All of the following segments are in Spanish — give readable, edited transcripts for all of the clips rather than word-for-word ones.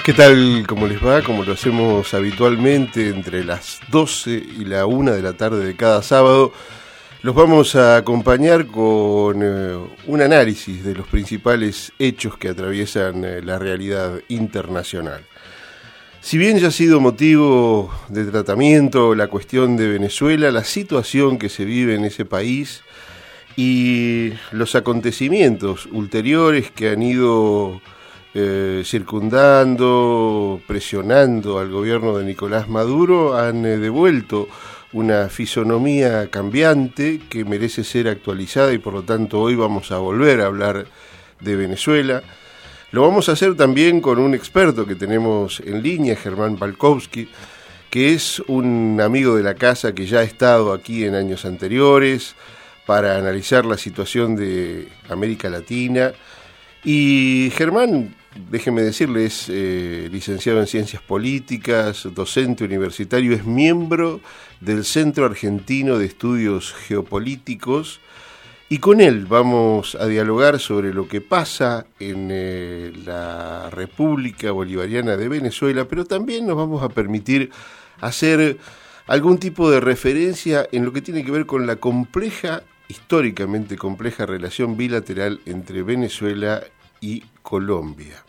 ¿Qué tal? ¿Cómo les va? Como lo hacemos habitualmente entre las 12 y la 1 de la tarde de cada sábado, los vamos a acompañar con un análisis de los principales hechos que atraviesan la realidad internacional. Si bien ya ha sido motivo de tratamiento la cuestión de Venezuela, la situación que se vive en ese país y los acontecimientos ulteriores que han ido circundando, presionando al gobierno de Nicolás Maduro, han devuelto una fisonomía cambiante que merece ser actualizada y por lo tanto hoy vamos a volver a hablar de Venezuela. Lo vamos a hacer también con un experto que tenemos en línea, Germán Palkowski, que es un amigo de la casa que ya ha estado aquí en años anteriores para analizar la situación de América Latina. Y Germán, déjeme decirle, es licenciado en Ciencias Políticas, docente universitario, es miembro del Centro Argentino de Estudios Geopolíticos y con él vamos a dialogar sobre lo que pasa en la República Bolivariana de Venezuela, pero también nos vamos a permitir hacer algún tipo de referencia en lo que tiene que ver con la históricamente compleja relación bilateral entre Venezuela y Colombia.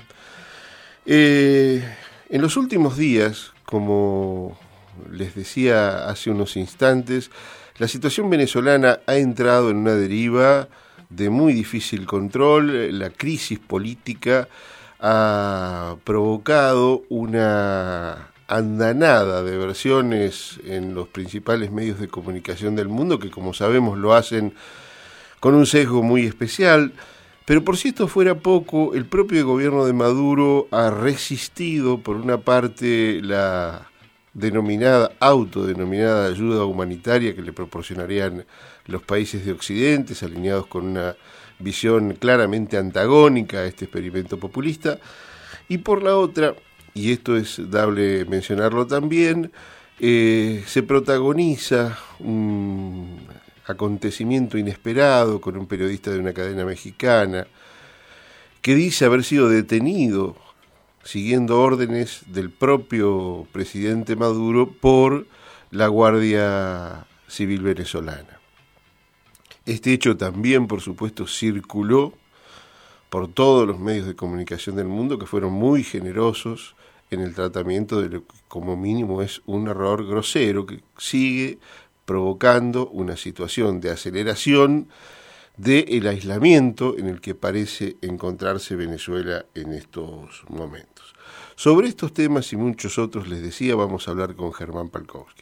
En los últimos días, como les decía hace unos instantes, la situación venezolana ha entrado en una deriva de muy difícil control. La crisis política ha provocado una andanada de versiones en los principales medios de comunicación del mundo, que como sabemos lo hacen con un sesgo muy especial. Pero por si esto fuera poco, el propio gobierno de Maduro ha resistido, por una parte, la autodenominada ayuda humanitaria que le proporcionarían los países de Occidente, alineados con una visión claramente antagónica a este experimento populista, y por la otra, y esto es dable mencionarlo también, se protagoniza un acontecimiento inesperado con un periodista de una cadena mexicana que dice haber sido detenido siguiendo órdenes del propio presidente Maduro por la Guardia Civil venezolana. Este hecho también, por supuesto, circuló por todos los medios de comunicación del mundo, que fueron muy generosos en el tratamiento de lo que como mínimo es un error grosero que sigue provocando una situación de aceleración del aislamiento en el que parece encontrarse Venezuela en estos momentos. Sobre estos temas y muchos otros, les decía, vamos a hablar con Germán Palkowski.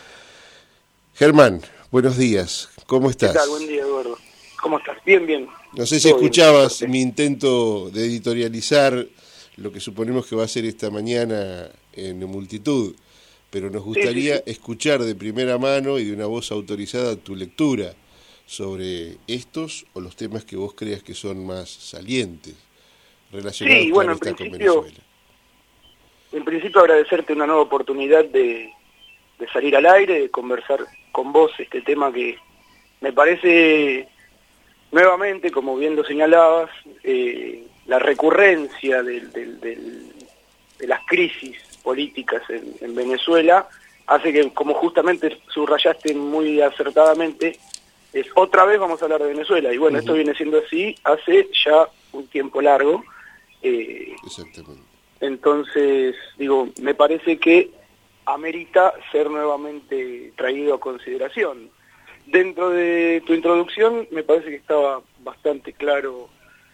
Germán, buenos días, ¿cómo estás? ¿Qué tal? Buen día, Eduardo. ¿Cómo estás? Bien, bien. No sé si escuchabas mi intento de editorializar lo que suponemos que va a ser esta mañana en Multitud, pero nos gustaría escuchar de primera mano y de una voz autorizada tu lectura sobre estos o los temas que vos creas que son más salientes relacionados con Venezuela. En principio agradecerte una nueva oportunidad de salir al aire, de conversar con vos este tema que me parece nuevamente, como bien lo señalabas, la recurrencia de las crisis políticas en Venezuela hace que, como justamente subrayaste muy acertadamente, otra vez vamos a hablar de Venezuela, y bueno, esto viene siendo así hace ya un tiempo largo. Exactamente. Entonces, me parece que amerita ser nuevamente traído a consideración. Dentro de tu introducción me parece que estaba bastante claro,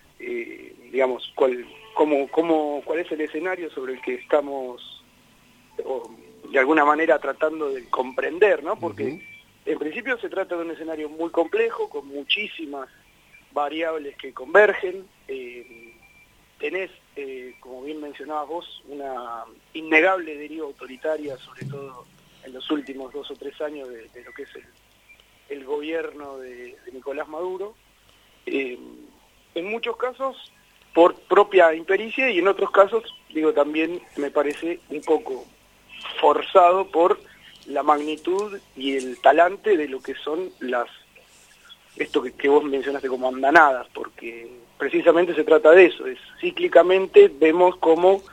cuál es el escenario sobre el que estamos, de alguna manera, tratando de comprender, ¿no? Porque en principio se trata de un escenario muy complejo, con muchísimas variables que convergen. Tenés, como bien mencionabas vos, una innegable deriva autoritaria, sobre todo en los últimos 2 o 3 años de lo que es el gobierno de Nicolás Maduro. En muchos casos por propia impericia, y en otros casos, también me parece un poco forzado por la magnitud y el talante de lo que son esto que vos mencionaste como andanadas, porque precisamente se trata de eso, cíclicamente vemos cómo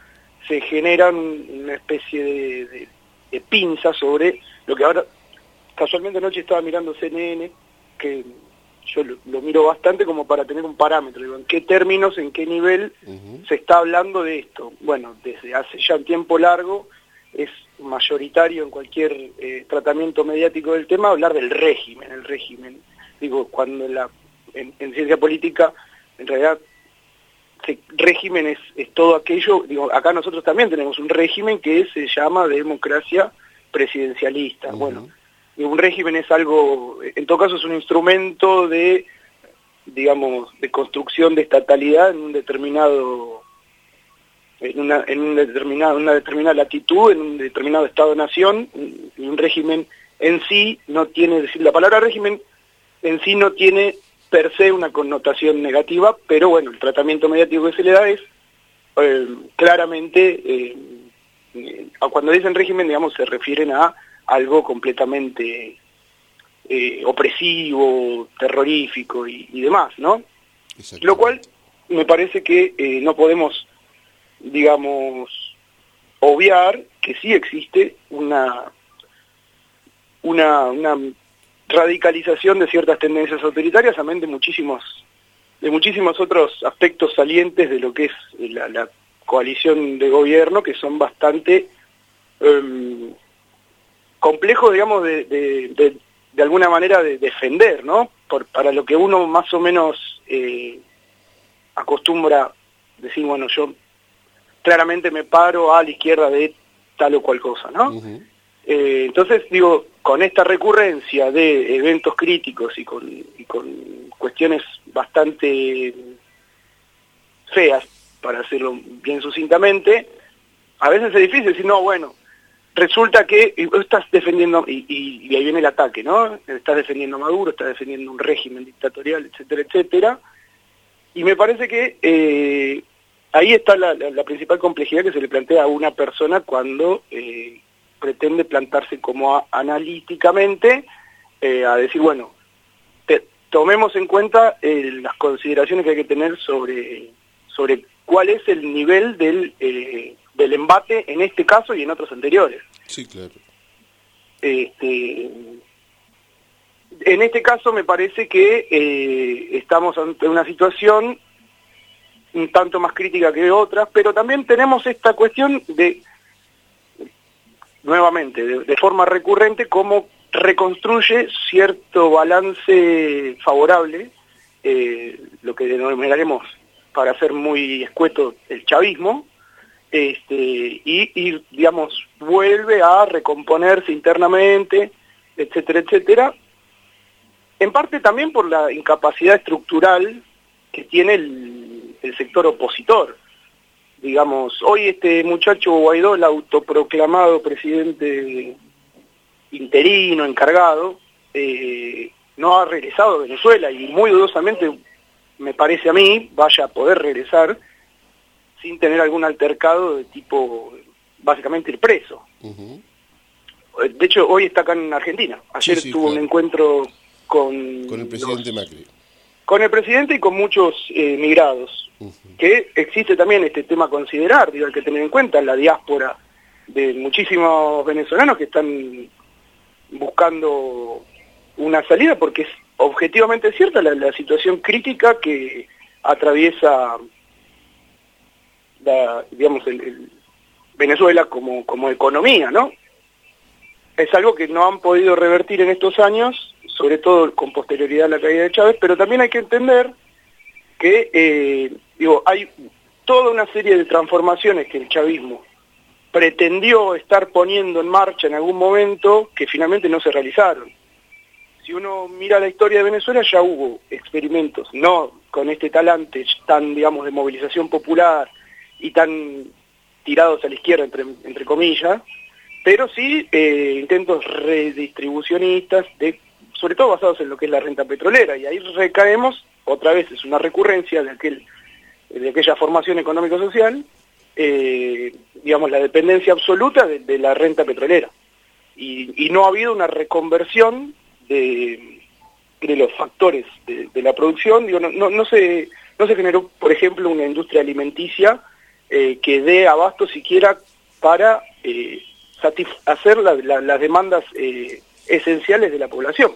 se generan una especie de pinza sobre lo que ahora, casualmente anoche estaba mirando CNN, que yo lo miro bastante como para tener un parámetro, digo, en qué términos, en qué nivel se está hablando de esto. Bueno, desde hace ya un tiempo largo es mayoritario en cualquier tratamiento mediático del tema hablar del régimen, el régimen. Digo, cuando en ciencia política, en realidad, régimen es todo aquello, digo, acá nosotros también tenemos un régimen que se llama democracia presidencialista. Bueno, un régimen es algo, en todo caso es un instrumento de, digamos, de construcción de estatalidad en un determinado, una determinada latitud, en un determinado estado-nación. Y un régimen en sí no tiene, decir, la palabra régimen en sí no tiene per se una connotación negativa, pero bueno, el tratamiento mediático que se le da es claramente, cuando dicen régimen, digamos, se refieren a algo completamente opresivo, terrorífico y demás, ¿no? Lo cual me parece que no podemos, digamos, obviar que sí existe una radicalización de ciertas tendencias autoritarias, amén de muchísimos otros aspectos salientes de lo que es la coalición de gobierno, que son bastante complejos, digamos, de alguna manera de defender, ¿no? Para lo que uno más o menos acostumbra decir, bueno, yo claramente me paro a la izquierda de tal o cual cosa, ¿no? Entonces, digo, con esta recurrencia de eventos críticos y con cuestiones bastante feas, para hacerlo bien sucintamente, a veces es difícil decir, no, bueno, resulta que estás defendiendo, y ahí viene el ataque, ¿no? Estás defendiendo a Maduro, estás defendiendo un régimen dictatorial, etcétera, etcétera, y me parece que ahí está la principal complejidad que se le plantea a una persona cuando pretende plantarse como analíticamente, a decir, bueno, tomemos en cuenta las consideraciones que hay que tener sobre cuál es el nivel del embate en este caso y en otros anteriores. Sí, claro. En este caso me parece que estamos ante una situación un tanto más crítica que otras, pero también tenemos esta cuestión de, nuevamente, de forma recurrente, cómo reconstruye cierto balance favorable, lo que denominaremos, para ser muy escueto, el chavismo, y, digamos, vuelve a recomponerse internamente, etcétera, etcétera, en parte también por la incapacidad estructural que tiene el sector opositor. Digamos, hoy este muchacho Guaidó, el autoproclamado presidente interino, encargado, no ha regresado a Venezuela y muy dudosamente, me parece a mí, vaya a poder regresar sin tener algún altercado de tipo, básicamente, ir preso. De hecho, hoy está acá en Argentina. Ayer tuvo un encuentro con el presidente Macri. Con el presidente y con muchos migrados, que existe también este tema a considerar, digo, hay que tener en cuenta la diáspora de muchísimos venezolanos que están buscando una salida, porque es objetivamente cierta la situación crítica que atraviesa digamos, Venezuela como economía, ¿no? Es algo que no han podido revertir en estos años, sobre todo con posterioridad a la caída de Chávez, pero también hay que entender que, hay toda una serie de transformaciones que el chavismo pretendió estar poniendo en marcha en algún momento que finalmente no se realizaron. Si uno mira la historia de Venezuela, ya hubo experimentos, no con este talante tan, digamos, de movilización popular y tan tirados a la izquierda, entre comillas, pero sí intentos redistribucionistas, sobre todo basados en lo que es la renta petrolera, y ahí recaemos, otra vez es una recurrencia de aquella formación económico-social, digamos, la dependencia absoluta de la renta petrolera. Y no ha habido una reconversión de los factores de la producción. Digo, no se generó, por ejemplo, una industria alimenticia que dé abasto siquiera para satisfacer las demandas esenciales de la población.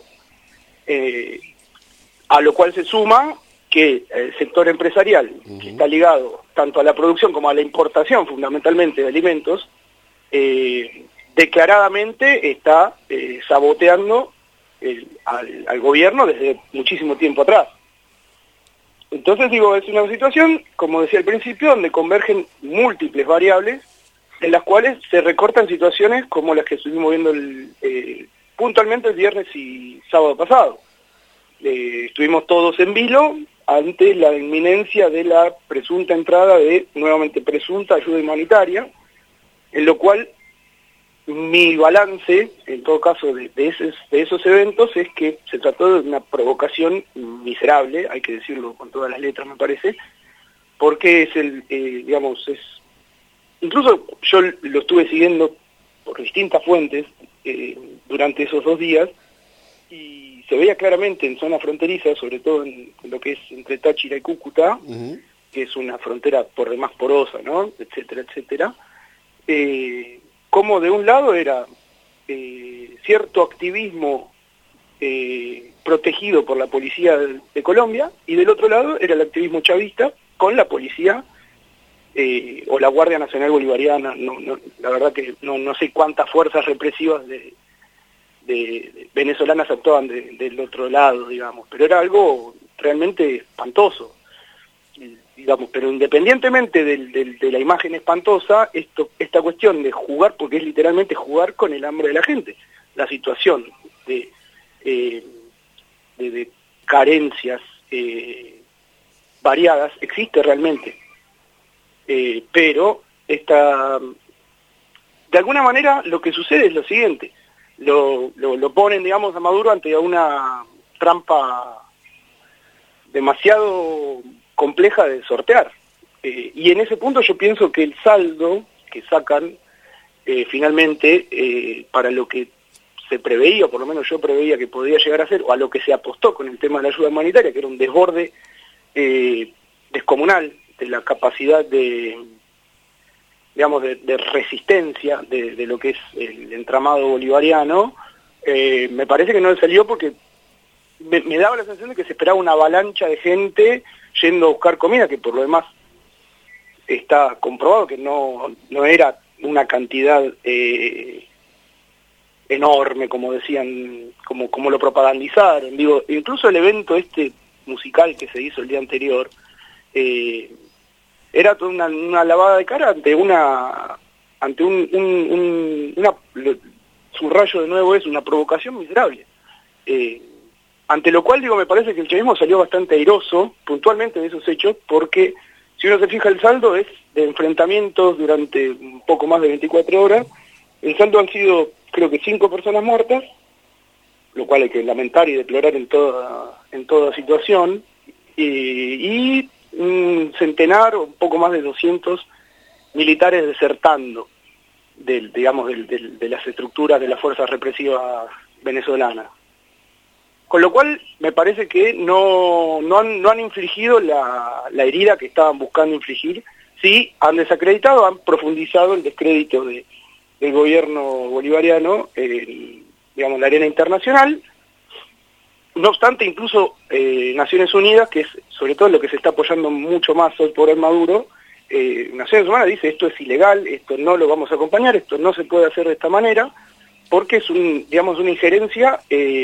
A lo cual se suma que el sector empresarial, que está ligado tanto a la producción como a la importación fundamentalmente de alimentos, declaradamente está saboteando al gobierno desde muchísimo tiempo atrás. Entonces digo, es una situación, como decía al principio, donde convergen múltiples variables en las cuales se recortan situaciones como las que estuvimos viendo puntualmente el viernes y sábado pasado. Estuvimos todos en vilo ante la inminencia de la presunta entrada nuevamente presunta ayuda humanitaria, en lo cual mi balance, en todo caso, de esos eventos es que se trató de una provocación miserable, hay que decirlo con todas las letras me parece, porque es incluso yo lo estuve siguiendo por distintas fuentes durante esos 2 días, y se veía claramente en zona fronteriza, sobre todo en lo que es entre Táchira y Cúcuta, que es una frontera por demás porosa, ¿no? Etcétera, etcétera, como de un lado era cierto activismo protegido por la policía de Colombia, y del otro lado era el activismo chavista con la policía o la Guardia Nacional Bolivariana. La verdad que no sé cuántas fuerzas represivas de venezolanas actuaban del otro lado, digamos, pero era algo realmente espantoso, digamos. Pero independientemente de la imagen espantosa, esta cuestión de jugar, porque es literalmente jugar con el hambre de la gente, la situación de carencias variadas existe realmente, pero de alguna manera lo que sucede es lo siguiente: lo ponen, digamos, a Maduro ante una trampa demasiado compleja de sortear, y en ese punto yo pienso que el saldo que sacan finalmente para lo que se preveía, o por lo menos yo preveía que podía llegar a ser, o a lo que se apostó con el tema de la ayuda humanitaria, que era un desborde descomunal de la capacidad de resistencia de lo que es el entramado bolivariano, me parece que no le salió porque me daba la sensación de que se esperaba una avalancha de gente yendo a buscar comida, que por lo demás está comprobado que no era una cantidad enorme, como decían, como lo propagandizaron. Digo, incluso el evento musical que se hizo el día anterior, era toda una lavada de cara subrayo de nuevo, es una provocación miserable. Ante lo cual, me parece que el chavismo salió bastante airoso, puntualmente, de esos hechos, porque si uno se fija el saldo es de enfrentamientos durante un poco más de 24 horas, el saldo han sido, creo que 5 personas muertas, lo cual hay que lamentar y deplorar en toda situación, y un centenar o un poco más de 200 militares desertando de las estructuras de las fuerzas represivas venezolanas. Con lo cual me parece que no han infligido la herida que estaban buscando infligir. Sí, han desacreditado, han profundizado el descrédito del gobierno bolivariano en la arena internacional. No obstante, incluso Naciones Unidas, que es sobre todo lo que se está apoyando mucho más hoy por el Maduro, Naciones Unidas dice: esto es ilegal, esto no lo vamos a acompañar, esto no se puede hacer de esta manera, porque es una injerencia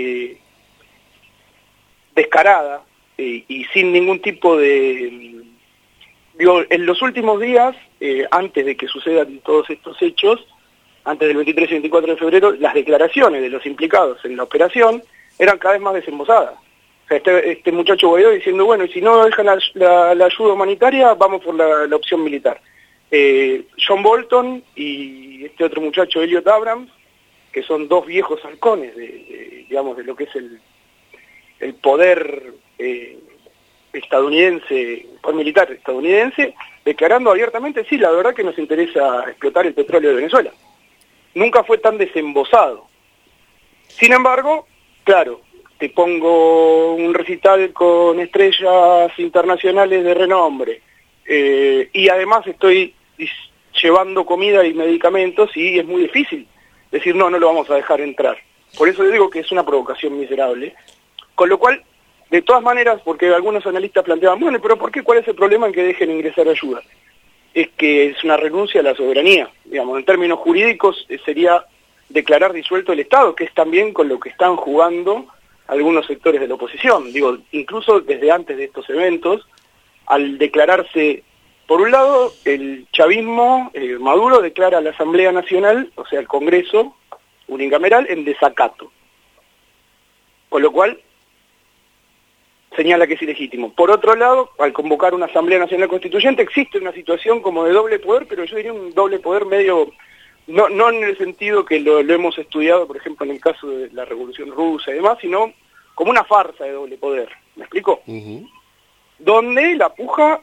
descarada y sin ningún tipo de... en los últimos días, antes de que sucedan todos estos hechos, antes del 23 y 24 de febrero, las declaraciones de los implicados en la operación eran cada vez más desembosadas. O sea, este muchacho Guaidó diciendo: bueno, y si no dejan la ayuda humanitaria, vamos por la opción militar. John Bolton y este otro muchacho, Elliot Abrams, que son 2 viejos halcones de lo que es el poder estadounidense, poder militar estadounidense, declarando abiertamente: sí, la verdad que nos interesa explotar el petróleo de Venezuela. Nunca fue tan desembosado. Sin embargo, claro, te pongo un recital con estrellas internacionales de renombre, y además estoy llevando comida y medicamentos, y es muy difícil decir no lo vamos a dejar entrar. Por eso yo digo que es una provocación miserable, con lo cual, de todas maneras, porque algunos analistas planteaban, bueno, pero ¿por qué? ¿Cuál es el problema en que dejen ingresar ayuda? Es que es una renuncia a la soberanía, digamos, en términos jurídicos sería declarar disuelto el Estado, que es también con lo que están jugando algunos sectores de la oposición. Digo, incluso desde antes de estos eventos, al declararse, por un lado, el chavismo, Maduro declara a la Asamblea Nacional, o sea, el Congreso unicameral, en desacato. Con lo cual, señala que es ilegítimo. Por otro lado, al convocar una Asamblea Nacional Constituyente, existe una situación como de doble poder, pero yo diría un doble poder medio, no en el sentido que lo hemos estudiado, por ejemplo, en el caso de la Revolución Rusa y demás, sino como una farsa de doble poder. ¿Me explico? Donde la puja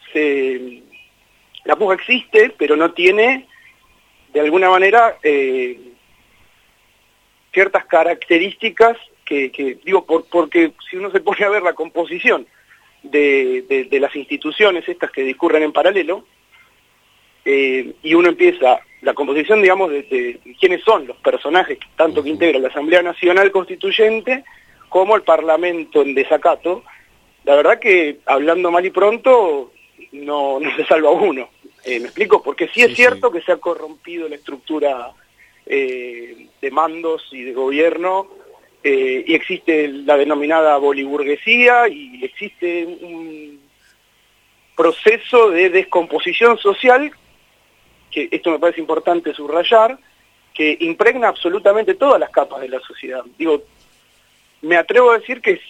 existe, pero no tiene, de alguna manera, ciertas características que digo, porque si uno se pone a ver la composición de las instituciones estas que discurren en paralelo, y uno empieza la composición, digamos, de quiénes son los personajes tanto que integran la Asamblea Nacional Constituyente como el Parlamento en desacato, la verdad que, hablando mal y pronto, no se salva uno. ¿Me explico? Porque sí es cierto que se ha corrompido la estructura de mandos y de gobierno, y existe la denominada boliburguesía, y existe un proceso de descomposición social, que esto me parece importante subrayar, que impregna absolutamente todas las capas de la sociedad. Digo, me atrevo a decir que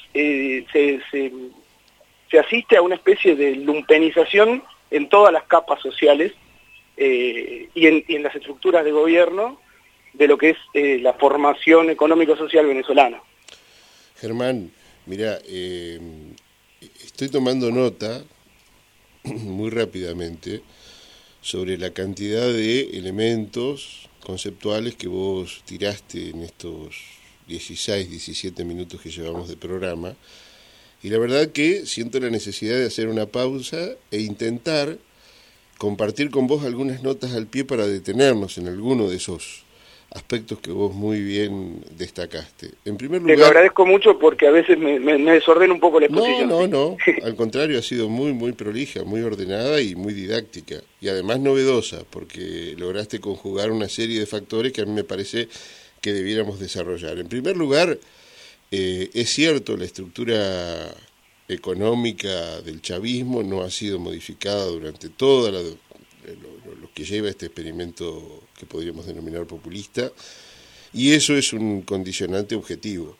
se asiste a una especie de lumpenización en todas las capas sociales y en las estructuras de gobierno de lo que es la formación económico-social venezolana. Germán, mira, estoy tomando nota muy rápidamente sobre la cantidad de elementos conceptuales que vos tiraste en estos 16, 17 minutos que llevamos de programa, y la verdad que siento la necesidad de hacer una pausa e intentar compartir con vos algunas notas al pie para detenernos en alguno de esos aspectos que vos muy bien destacaste. En primer lugar, te lo agradezco mucho porque a veces me desordena un poco la exposición. No, al contrario, ha sido muy prolija, muy ordenada y muy didáctica, y además novedosa, porque lograste conjugar una serie de factores que a mí me parece que debiéramos desarrollar. En primer lugar, es cierto, la estructura económica del chavismo no ha sido modificada durante toda lo que lleva este experimento que podríamos denominar populista, y eso es un condicionante objetivo.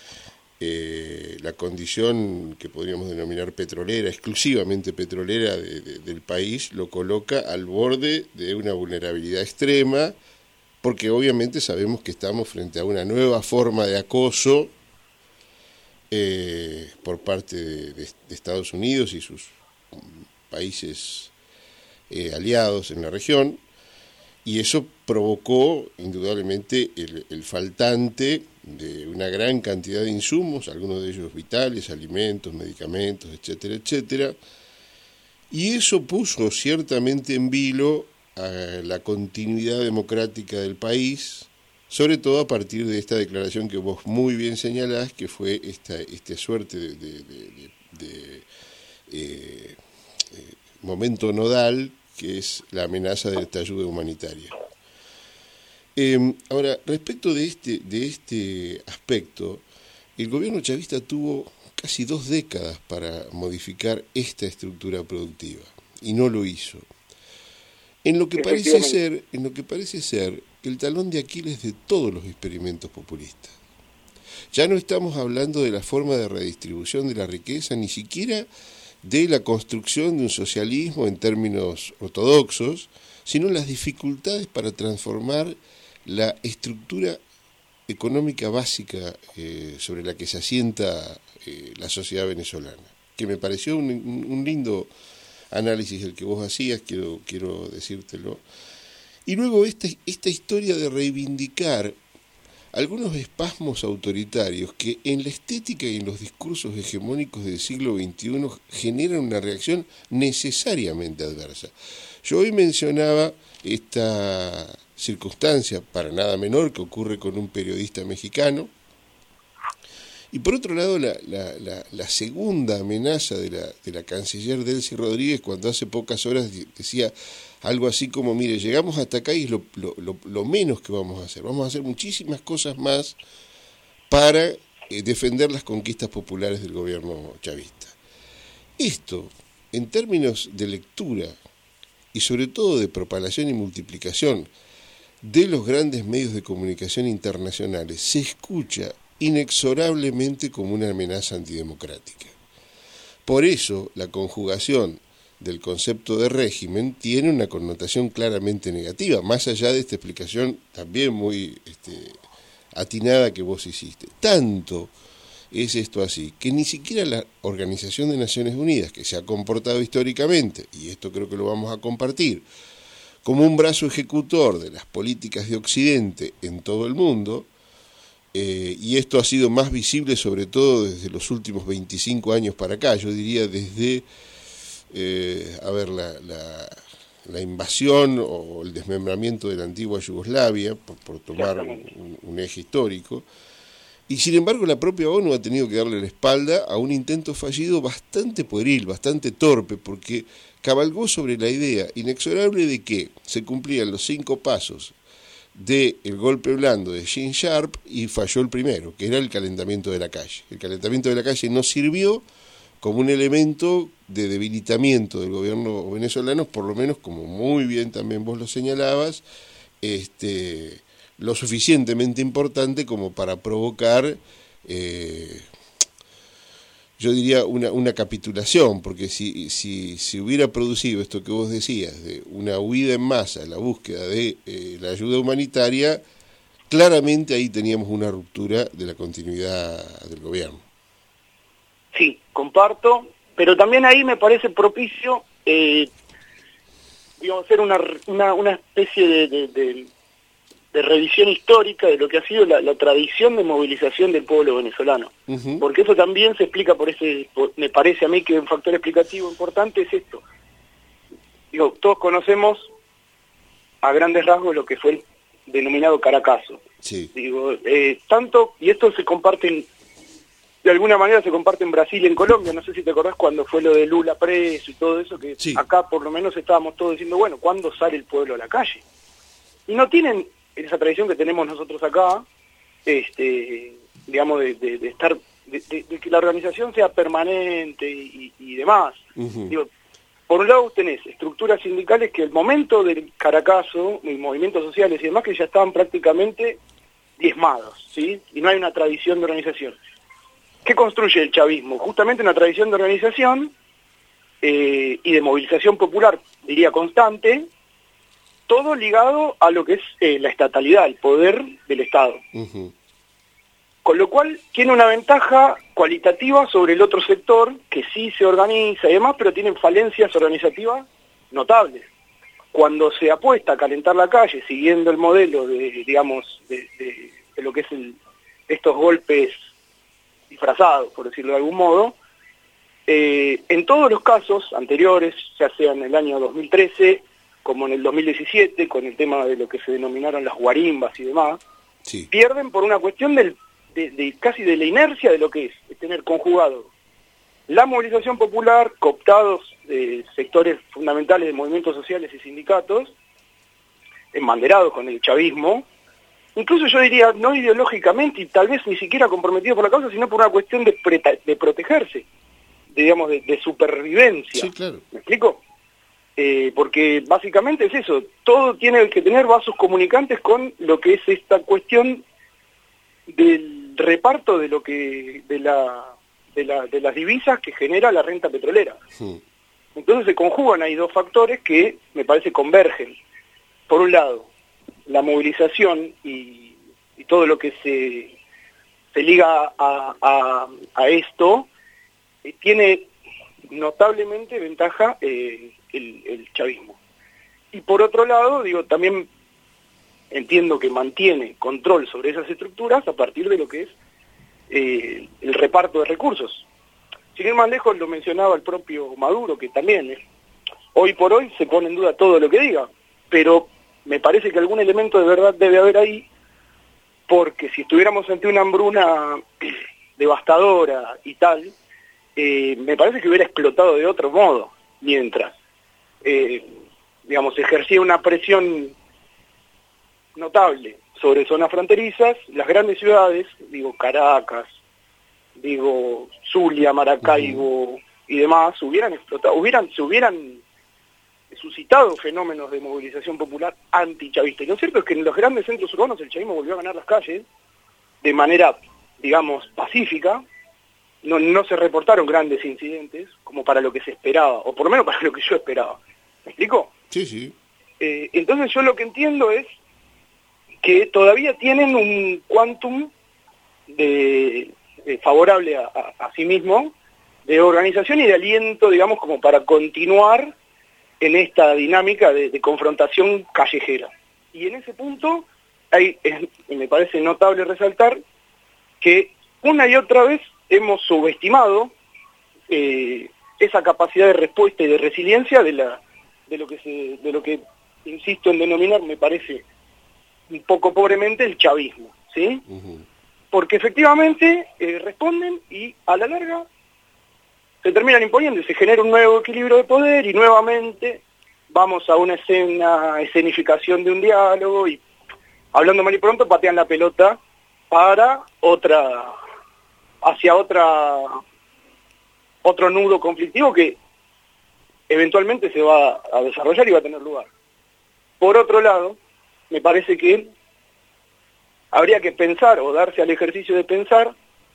La condición que podríamos denominar petrolera, exclusivamente petrolera del país, lo coloca al borde de una vulnerabilidad extrema, porque obviamente sabemos que estamos frente a una nueva forma de acoso por parte de Estados Unidos y sus países aliados en la región, y eso provocó indudablemente el faltante de una gran cantidad de insumos, algunos de ellos vitales, alimentos, medicamentos, etcétera, etcétera, y eso puso ciertamente en vilo a la continuidad democrática del país, sobre todo a partir de esta declaración que vos muy bien señalás, que fue esta suerte de momento nodal, que es la amenaza de esta ayuda humanitaria. Ahora, respecto de este aspecto, el gobierno chavista tuvo casi 2 décadas para modificar esta estructura productiva, y no lo hizo. En lo que parece ser el talón de Aquiles de todos los experimentos populistas. Ya no estamos hablando de la forma de redistribución de la riqueza, ni siquiera de la construcción de un socialismo en términos ortodoxos, sino las dificultades para transformar la estructura económica básica sobre la que se asienta la sociedad venezolana, que me pareció un lindo análisis el que vos hacías, quiero decírtelo. Y luego esta historia de reivindicar algunos espasmos autoritarios que en la estética y en los discursos hegemónicos del siglo XXI generan una reacción necesariamente adversa. Yo hoy mencionaba esta circunstancia para nada menor que ocurre con un periodista mexicano, y por otro lado la segunda amenaza de la canciller Delcy Rodríguez, cuando hace pocas horas decía algo así como, mire, llegamos hasta acá y es lo menos que vamos a hacer muchísimas cosas más para defender las conquistas populares del gobierno chavista. Esto, en términos de lectura y sobre todo de propagación y multiplicación de los grandes medios de comunicación internacionales, se escucha inexorablemente como una amenaza antidemocrática. Por eso, la conjugación del concepto de régimen tiene una connotación claramente negativa, más allá de esta explicación también muy atinada que vos hiciste. Tanto es esto así, que ni siquiera la Organización de Naciones Unidas, que se ha comportado históricamente, y esto creo que lo vamos a compartir, como un brazo ejecutor de las políticas de Occidente en todo el mundo, y esto ha sido más visible sobre todo desde los últimos 25 años para acá, yo diría desde la invasión o el desmembramiento de la antigua Yugoslavia, por tomar un eje histórico, y sin embargo la propia ONU ha tenido que darle la espalda a un intento fallido bastante pueril, bastante torpe, porque cabalgó sobre la idea inexorable de que se cumplían los 5 pasos del golpe blando de Gene Sharp y falló el primero, que era el calentamiento de la calle. El calentamiento de la calle no sirvió como un elemento de debilitamiento del gobierno venezolano, por lo menos, como muy bien también vos lo señalabas, lo suficientemente importante como para provocar, yo diría, una capitulación, porque si hubiera producido esto que vos decías, de una huida en masa, la búsqueda de la ayuda humanitaria, claramente ahí teníamos una ruptura de la continuidad del gobierno. Sí, comparto, pero también ahí me parece propicio, hacer una especie de revisión histórica de lo que ha sido la tradición de movilización del pueblo venezolano. Uh-huh. Porque eso también se explica me parece a mí que un factor explicativo importante es esto. Todos conocemos a grandes rasgos lo que fue el denominado Caracazo. Sí. Tanto, y esto se comparte de alguna manera se comparte en Brasil y en Colombia, no sé si te acordás cuando fue lo de Lula preso y todo eso, que sí. Acá por lo menos estábamos todos diciendo, bueno, ¿cuándo sale el pueblo a la calle? Y no tienen esa tradición que tenemos nosotros acá, digamos, de estar, de que la organización sea permanente y demás. Uh-huh. Por un lado tenés estructuras sindicales que el momento del Caracazo, y movimientos sociales y demás, que ya estaban prácticamente diezmados, ¿sí? Y no hay una tradición de organización. ¿Qué construye el chavismo? Justamente una tradición de organización y de movilización popular, diría constante, todo ligado a lo que es la estatalidad, el poder del Estado. Uh-huh. Con lo cual tiene una ventaja cualitativa sobre el otro sector, que sí se organiza y demás, pero tienen falencias organizativas notables. Cuando se apuesta a calentar la calle, siguiendo el modelo de lo que es estos golpes disfrazados, por decirlo de algún modo, en todos los casos anteriores, ya sea en el año 2013, como en el 2017, con el tema de lo que se denominaron las guarimbas y demás, sí. Pierden por una cuestión casi de la inercia de lo que es tener conjugado la movilización popular, cooptados de sectores fundamentales de movimientos sociales y sindicatos, embanderados con el chavismo, incluso yo diría, no ideológicamente y tal vez ni siquiera comprometido por la causa, sino por una cuestión de protegerse, de supervivencia. Sí, claro. ¿Me explico? Porque básicamente es eso, todo tiene que tener vasos comunicantes con lo que es esta cuestión del reparto de lo que de las divisas que genera la renta petrolera. Sí. Entonces se conjugan ahí dos factores que me parece convergen. Por un lado, la movilización y todo lo que se liga a esto tiene notablemente ventaja el chavismo. Y por otro lado, también entiendo que mantiene control sobre esas estructuras a partir de lo que es el reparto de recursos. Sin ir más lejos, lo mencionaba el propio Maduro, que también hoy por hoy se pone en duda todo lo que diga, pero me parece que algún elemento de verdad debe haber ahí, porque si estuviéramos ante una hambruna devastadora y tal, me parece que hubiera explotado de otro modo, mientras, digamos, ejercía una presión notable sobre zonas fronterizas, las grandes ciudades, digo Caracas, digo Zulia, Maracaibo y demás, hubieran explotado, se hubieran suscitado fenómenos de movilización popular antichavista. Y lo cierto es que en los grandes centros urbanos el chavismo volvió a ganar las calles de manera, digamos, pacífica. No se reportaron grandes incidentes como para lo que se esperaba, o por lo menos para lo que yo esperaba. ¿Me explico? Sí, sí. Entonces yo lo que entiendo es que todavía tienen un quantum favorable a sí mismo, de organización y de aliento, digamos, como para continuar en esta dinámica de confrontación callejera. Y en ese punto me parece notable resaltar que una y otra vez hemos subestimado esa capacidad de respuesta y de resiliencia de lo que insisto en denominar, me parece un poco pobremente, el chavismo, ¿sí? Uh-huh. Porque efectivamente responden y a la larga se terminan imponiendo y se genera un nuevo equilibrio de poder y nuevamente vamos a una escenificación de un diálogo y, hablando mal y pronto, patean la pelota para hacia otro nudo conflictivo que eventualmente se va a desarrollar y va a tener lugar. Por otro lado, me parece que habría que pensar o darse al ejercicio de pensar,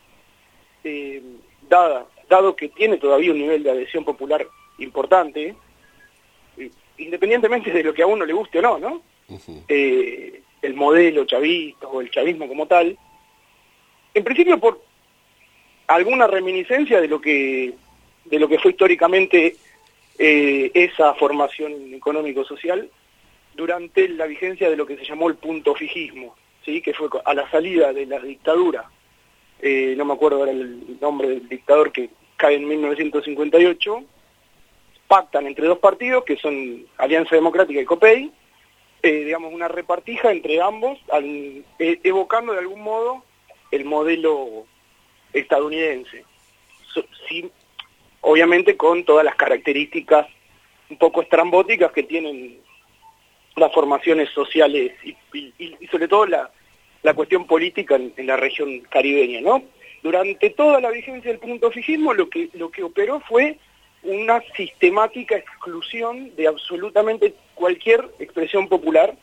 dado que tiene todavía un nivel de adhesión popular importante, independientemente de lo que a uno le guste o no, ¿no? Uh-huh. El modelo chavista o el chavismo como tal, en principio por alguna reminiscencia de lo que fue históricamente esa formación económico-social durante la vigencia de lo que se llamó el punto fijismo, ¿sí? Que fue a la salida de la dictadura, no me acuerdo ahora el nombre del dictador que cae en 1958, pactan entre dos partidos que son Alianza Democrática y COPEI, digamos una repartija entre ambos, evocando de algún modo el modelo estadounidense, sí, obviamente con todas las características un poco estrambóticas que tienen las formaciones sociales y sobre todo la cuestión política en la región caribeña, ¿no? Durante toda la vigencia del punto fijismo lo que operó fue una sistemática exclusión de absolutamente cualquier expresión popular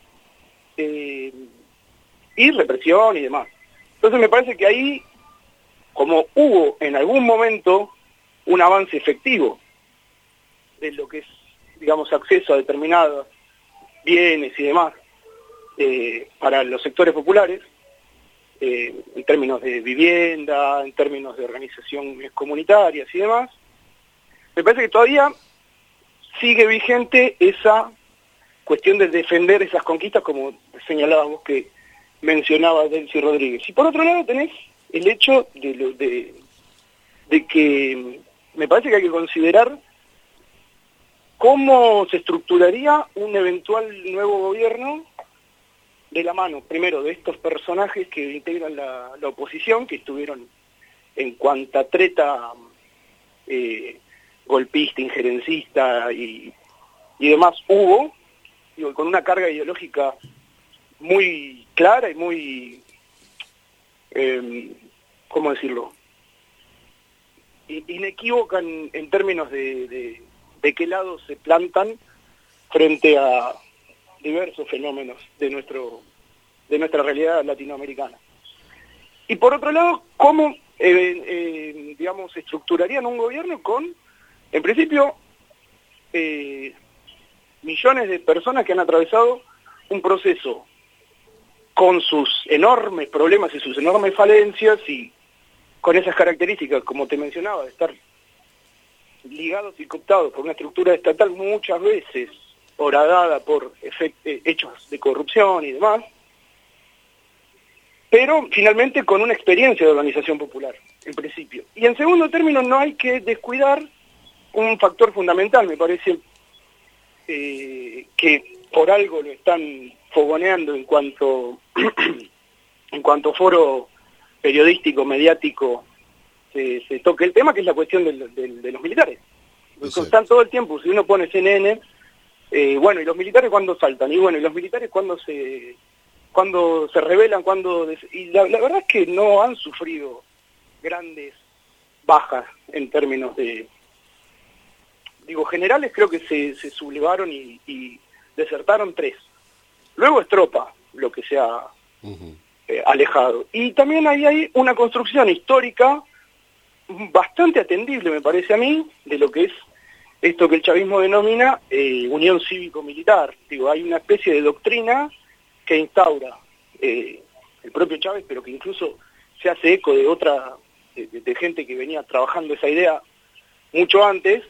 y represión y demás. Entonces me parece que ahí, como hubo en algún momento un avance efectivo de lo que es, digamos, acceso a determinados bienes y demás para los sectores populares, en términos de vivienda, en términos de organizaciones comunitarias y demás, me parece que todavía sigue vigente esa cuestión de defender esas conquistas, como señalabas vos que mencionaba Delcy Rodríguez. Y por otro lado tenés el hecho de que me parece que hay que considerar cómo se estructuraría un eventual nuevo gobierno de la mano, primero, de estos personajes que integran la oposición, que estuvieron en cuanta treta golpista, injerencista y demás hubo, digo, con una carga ideológica muy clara y muy, ¿cómo decirlo?, inequívoca en términos de qué lado se plantan frente a diversos fenómenos de nuestra realidad latinoamericana. Y por otro lado, ¿cómo, digamos, estructurarían un gobierno con, en principio, millones de personas que han atravesado un proceso con sus enormes problemas y sus enormes falencias y con esas características, como te mencionaba, de estar ligados y cooptados por una estructura estatal muchas veces horadada por hechos de corrupción y demás, pero finalmente con una experiencia de organización popular, en principio. Y en segundo término, no hay que descuidar un factor fundamental, me parece, que por algo lo están fogoneando en cuanto foro periodístico, mediático, se toque el tema, que es la cuestión de los militares. Porque están todo el tiempo, si uno pone CNN, bueno, ¿y los militares cuándo saltan? Y bueno, ¿y los militares cuándo se rebelan? Y la verdad es que no han sufrido grandes bajas en términos generales. Creo que se sublevaron y desertaron 3. Luego es tropa lo que se ha alejado. Y también ahí hay una construcción histórica bastante atendible, me parece a mí, de lo que es esto que el chavismo denomina unión cívico-militar. Hay una especie de doctrina que instaura el propio Chávez, pero que incluso se hace eco de gente que venía trabajando esa idea mucho antes,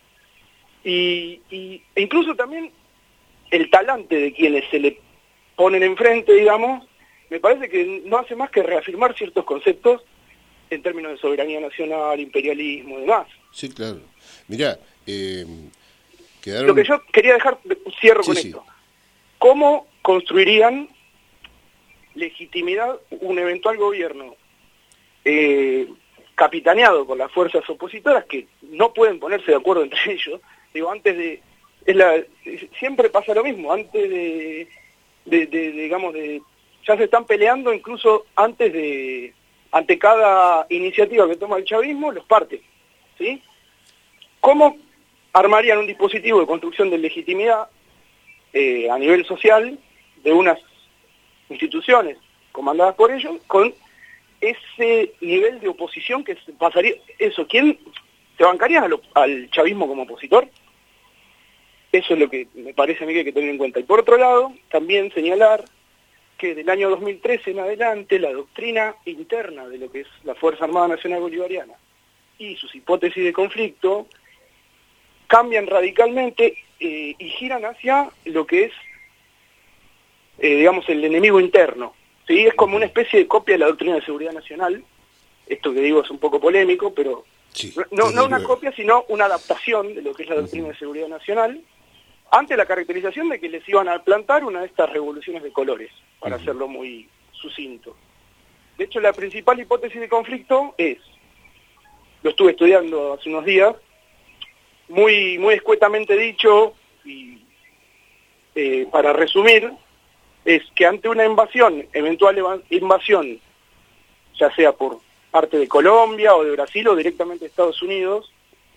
e incluso también el talante de quienes se le ponen enfrente, digamos, me parece que no hace más que reafirmar ciertos conceptos en términos de soberanía nacional, imperialismo y demás. Sí, claro. Mirá, quedaron... Lo que yo quería cierro con esto. ¿Cómo construirían legitimidad un eventual gobierno capitaneado por las fuerzas opositoras que no pueden ponerse de acuerdo entre ellos? Siempre pasa lo mismo, antes ya se están peleando incluso ante cada iniciativa que toma el chavismo, los parten, ¿sí? ¿Cómo armarían un dispositivo de construcción de legitimidad a nivel social de unas instituciones comandadas por ellos con ese nivel de oposición que pasaría? ¿Quién te bancaría al chavismo como opositor? Eso es lo que me parece a mí que hay que tener en cuenta. Y por otro lado, también señalar que del año 2013 en adelante la doctrina interna de lo que es la Fuerza Armada Nacional Bolivariana y sus hipótesis de conflicto cambian radicalmente y giran hacia lo que es, el enemigo interno, ¿sí? Es como una especie de copia de la doctrina de seguridad nacional. Esto que digo es un poco polémico, pero sí, no una copia, sino una adaptación de lo que es la doctrina de seguridad nacional, ante la caracterización de que les iban a plantar una de estas revoluciones de colores, para hacerlo muy sucinto. De hecho, la principal hipótesis de conflicto lo estuve estudiando hace unos días, muy escuetamente dicho, y para resumir, es que ante una eventual invasión, ya sea por parte de Colombia o de Brasil o directamente de Estados Unidos,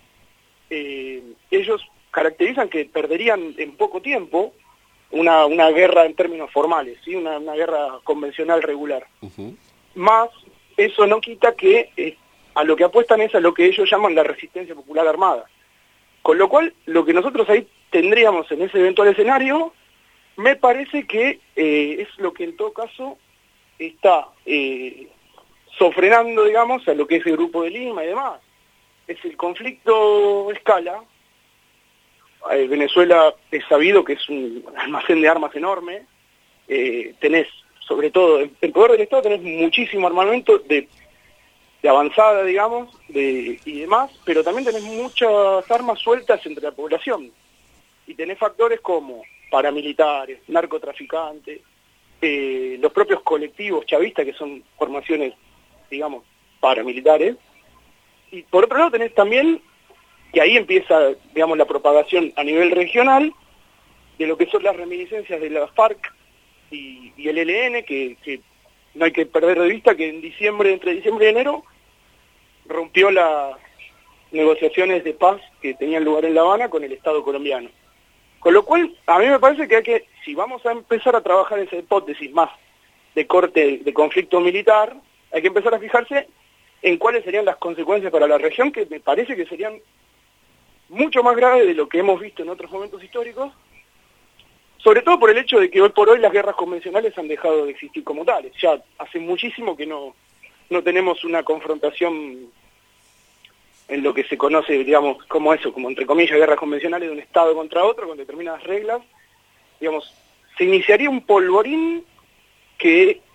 ellos caracterizan que perderían en poco tiempo una guerra en términos formales, ¿sí? Una guerra convencional regular. Más, eso no quita que a lo que apuestan es a lo que ellos llaman la resistencia popular armada. Con lo cual, lo que nosotros ahí tendríamos en ese eventual escenario, me parece que es lo que en todo caso está sofrenando, a lo que es el Grupo de Lima y demás. Es el conflicto escala. Venezuela es sabido que es un almacén de armas enorme. Tenés, sobre todo, en poder del Estado tenés muchísimo armamento de avanzada, y demás, pero también tenés muchas armas sueltas entre la población. Y tenés factores como paramilitares, narcotraficantes, los propios colectivos chavistas, que son formaciones, paramilitares. Y por otro lado tenés también, y ahí empieza, la propagación a nivel regional, de lo que son las reminiscencias de la FARC y el ELN, que no hay que perder de vista que entre diciembre y enero, rompió las negociaciones de paz que tenían lugar en La Habana con el Estado colombiano. Con lo cual, a mí me parece que si vamos a empezar a trabajar esa hipótesis más de corte de conflicto militar, hay que empezar a fijarse en cuáles serían las consecuencias para la región, que me parece que serían mucho más graves de lo que hemos visto en otros momentos históricos, sobre todo por el hecho de que hoy por hoy las guerras convencionales han dejado de existir como tales. Ya hace muchísimo que no tenemos una confrontación en lo que se conoce, como entre comillas, guerras convencionales de un Estado contra otro, con determinadas reglas. Se iniciaría un polvorín que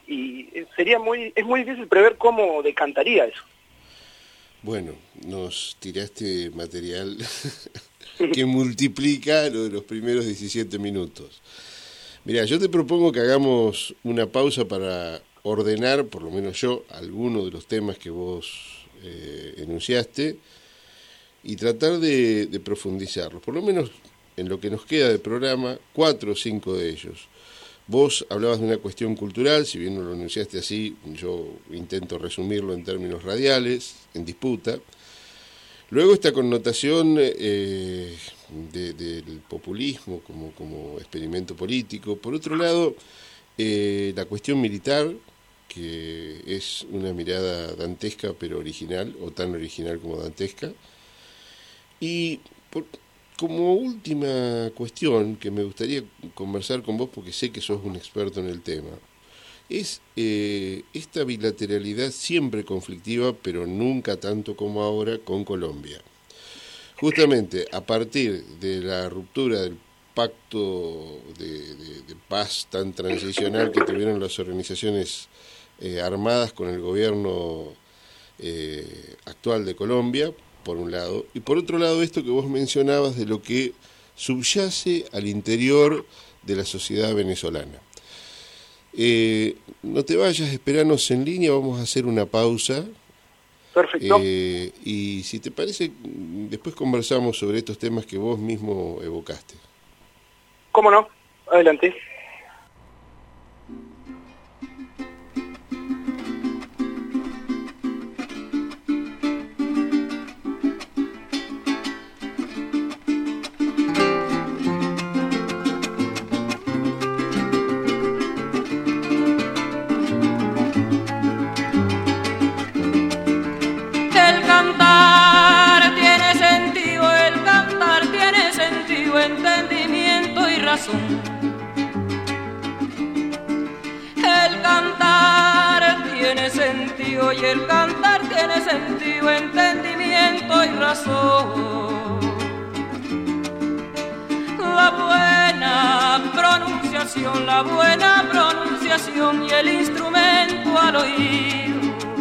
y es muy difícil prever cómo decantaría eso. Bueno, nos tiraste material que multiplica lo de los primeros 17 minutos. Mirá, yo te propongo que hagamos una pausa para ordenar, por lo menos yo, algunos de los temas que vos enunciaste y tratar de profundizarlos, por lo menos en lo que nos queda de programa, 4 o 5 de ellos. Vos hablabas de una cuestión cultural, si bien no lo enunciaste así, yo intento resumirlo en términos radiales, en disputa. Luego esta connotación del populismo como experimento político. Por otro lado, la cuestión militar, que es una mirada dantesca pero original, o tan original como dantesca. Y como última cuestión que me gustaría conversar con vos, porque sé que sos un experto en el tema, es esta bilateralidad siempre conflictiva, pero nunca tanto como ahora, con Colombia. Justamente a partir de la ruptura del pacto de paz tan transicional que tuvieron las organizaciones armadas con el gobierno actual de Colombia, por un lado, y por otro lado esto que vos mencionabas de lo que subyace al interior de la sociedad venezolana. No te vayas, esperanos en línea, vamos a hacer una pausa. Perfecto. Y si te parece, después conversamos sobre estos temas que vos mismo evocaste. ¿Cómo no? Adelante. El cantar tiene sentido y el cantar tiene sentido, entendimiento y razón. La buena pronunciación y el instrumento al oído.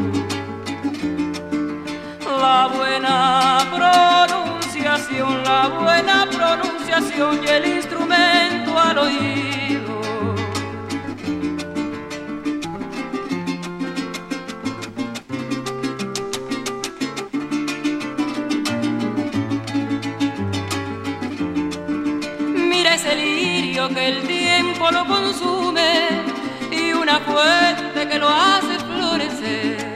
La buena pronunciación y el instrumento al oído. Mira ese lirio que el tiempo lo consume y una fuente que lo hace florecer.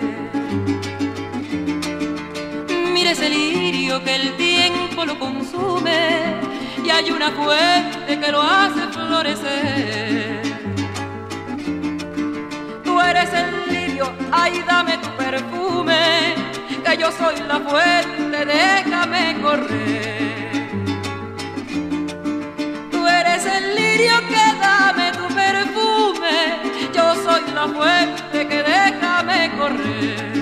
Mira ese lirio que el tiempo lo consume y hay una fuente que lo hace florecer. Tú eres el lirio, ay dame tu perfume, que yo soy la fuente, déjame correr. Tú eres el lirio que dame tu perfume, yo soy la fuente que déjame correr.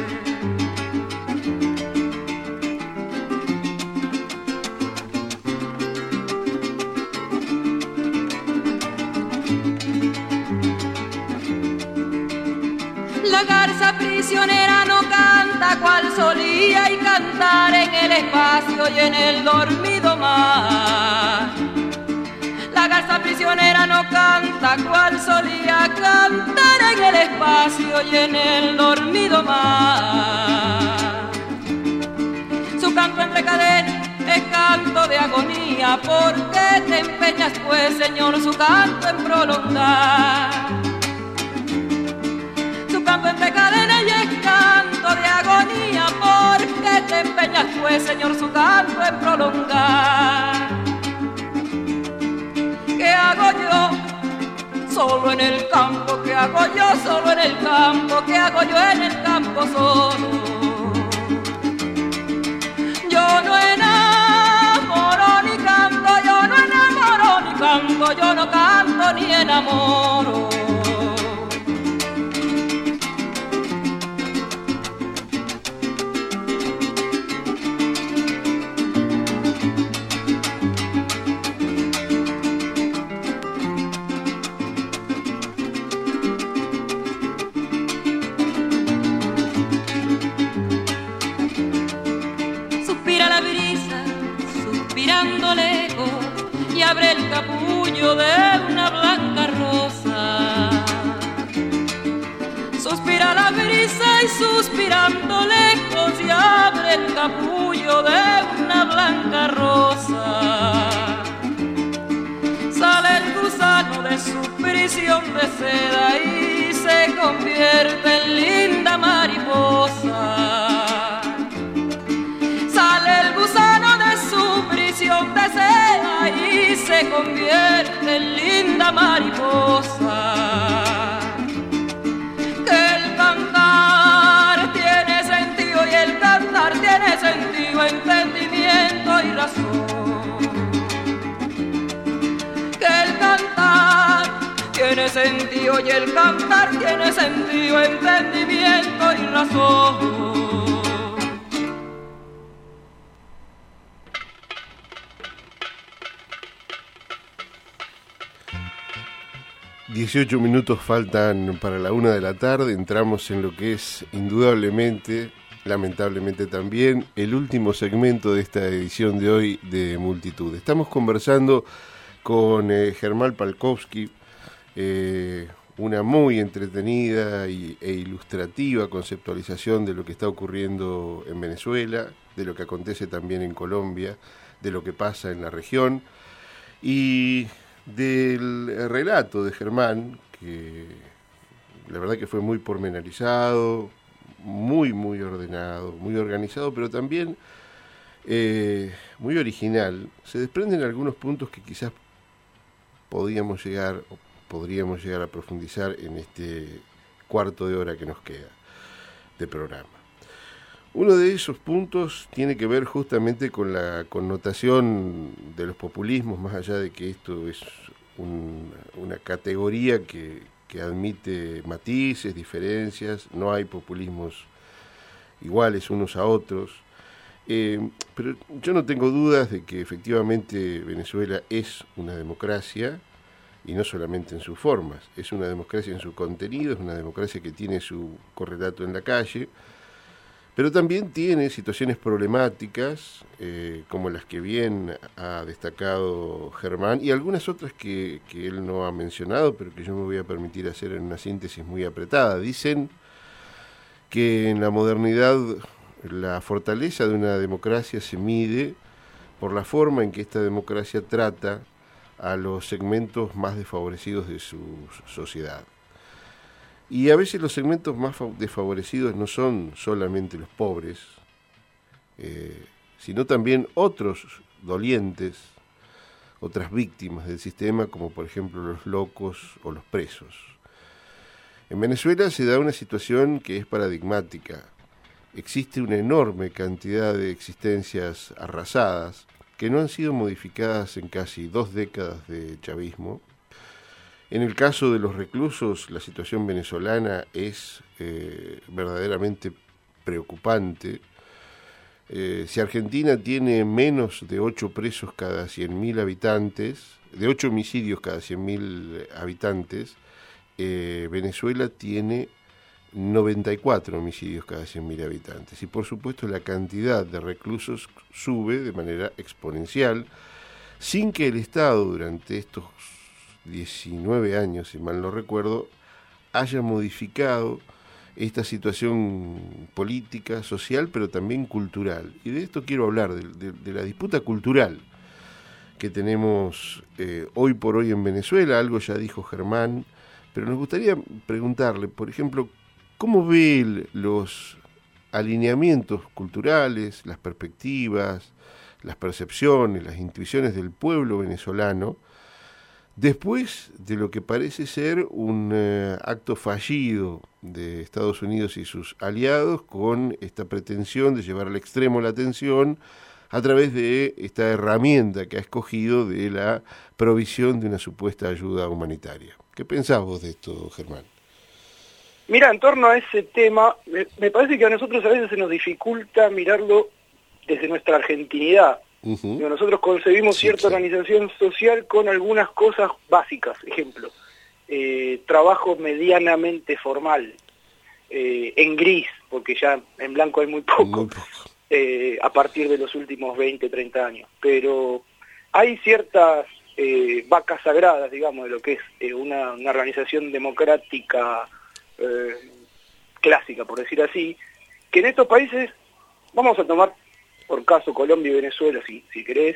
La garza prisionera no canta cual solía y cantar en el espacio y en el dormido mar. La garza prisionera no canta cual solía cantar en el espacio y en el dormido mar. Su canto entre cadenas es canto de agonía, porque te empeñas pues, Señor, su canto en prolongar. Canto entre cadenas y es canto de agonía, porque te empeñas pues, Señor, su canto en prolongar. ¿Qué hago yo solo en el campo? ¿Qué hago yo solo en el campo? ¿Qué hago yo en el campo solo? Yo no enamoro ni canto, yo no enamoro ni canto, yo no canto ni enamoro. mirando lejos y abre el capullo de una blanca rosa. Suspira la brisa y suspirando lejos y abre el capullo de una blanca rosa. Sale el gusano de su prisión de seda y se convierte en linda mariposa. Sale el gusano de su prisión de seda y se convierte en linda mariposa. Que el cantar tiene sentido y el cantar tiene sentido, entendimiento y razón. Tiene sentido y el cantar tiene sentido, entendimiento y razón. 18 minutos faltan para la 1 de la tarde. Entramos en lo que es indudablemente, lamentablemente también, el último segmento de esta edición de hoy de Multitud. Estamos conversando con Germán Palkovsky, una muy entretenida e ilustrativa conceptualización de lo que está ocurriendo en Venezuela, de lo que acontece también en Colombia, de lo que pasa en la región, y del relato de Germán, que la verdad que fue muy pormenorizado, muy ordenado, muy organizado, pero también muy original. Se desprenden algunos puntos que quizás podríamos llegar a profundizar en este cuarto de hora que nos queda de programa. Uno de esos puntos tiene que ver justamente con la connotación de los populismos, más allá de que esto es una categoría que admite matices, diferencias, no hay populismos iguales unos a otros, pero yo no tengo dudas de que efectivamente Venezuela es una democracia, y no solamente en sus formas, es una democracia en su contenido, es una democracia que tiene su correlato en la calle, pero también tiene situaciones problemáticas, como las que bien ha destacado Germán, y algunas otras que él no ha mencionado, pero que yo me voy a permitir hacer en una síntesis muy apretada. Dicen que en la modernidad la fortaleza de una democracia se mide por la forma en que esta democracia trata a los segmentos más desfavorecidos de su sociedad. Y a veces los segmentos más desfavorecidos no son solamente los pobres, sino también otros dolientes, otras víctimas del sistema, como por ejemplo los locos o los presos. En Venezuela se da una situación que es paradigmática. Existe una enorme cantidad de existencias arrasadas que no han sido modificadas en casi 2 décadas de chavismo. En el caso de los reclusos, la situación venezolana es verdaderamente preocupante. Si Argentina tiene menos de 8 presos cada 100.000 habitantes, de 8 homicidios cada 100.000 habitantes, Venezuela tiene 94 homicidios cada 100.000 habitantes. Y por supuesto la cantidad de reclusos sube de manera exponencial, sin que el Estado durante estos 19 años, si mal no recuerdo, haya modificado esta situación política, social, pero también cultural. Y de esto quiero hablar, de la disputa cultural que tenemos hoy por hoy en Venezuela. Algo ya dijo Germán, pero nos gustaría preguntarle, por ejemplo, ¿cómo ve los alineamientos culturales, las perspectivas, las percepciones, las intuiciones del pueblo venezolano después de lo que parece ser un acto fallido de Estados Unidos y sus aliados con esta pretensión de llevar al extremo la atención a través de esta herramienta que ha escogido de la provisión de una supuesta ayuda humanitaria? ¿Qué pensás vos de esto, Germán? Mira, en torno a ese tema, me parece que a nosotros a veces se nos dificulta mirarlo desde nuestra argentinidad. Uh-huh. Nosotros concebimos cierta organización social con algunas cosas básicas, ejemplo, trabajo medianamente formal, en gris, porque ya en blanco hay muy poco. A partir de los últimos 20, 30 años. Pero hay ciertas vacas sagradas, digamos, de lo que es una organización democrática clásica, por decir así, que en estos países, vamos a tomar por caso Colombia y Venezuela, si querés,